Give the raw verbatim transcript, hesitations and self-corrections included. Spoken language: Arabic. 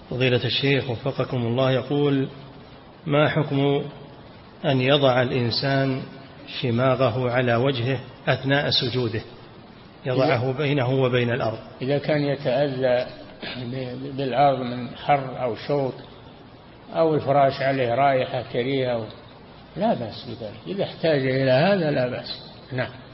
فضيلة الشيخ وفقكم الله، يقول: ما حكم أن يضع الإنسان شماغه على وجهه أثناء سجوده، يضعه بينه وبين الأرض؟ إذا كان يتأذى بالأرض من حر أو شوك أو الفراش عليه رائحة كريهة لا بأس بذلك، إذا احتاج إلى هذا لا بأس. نعم.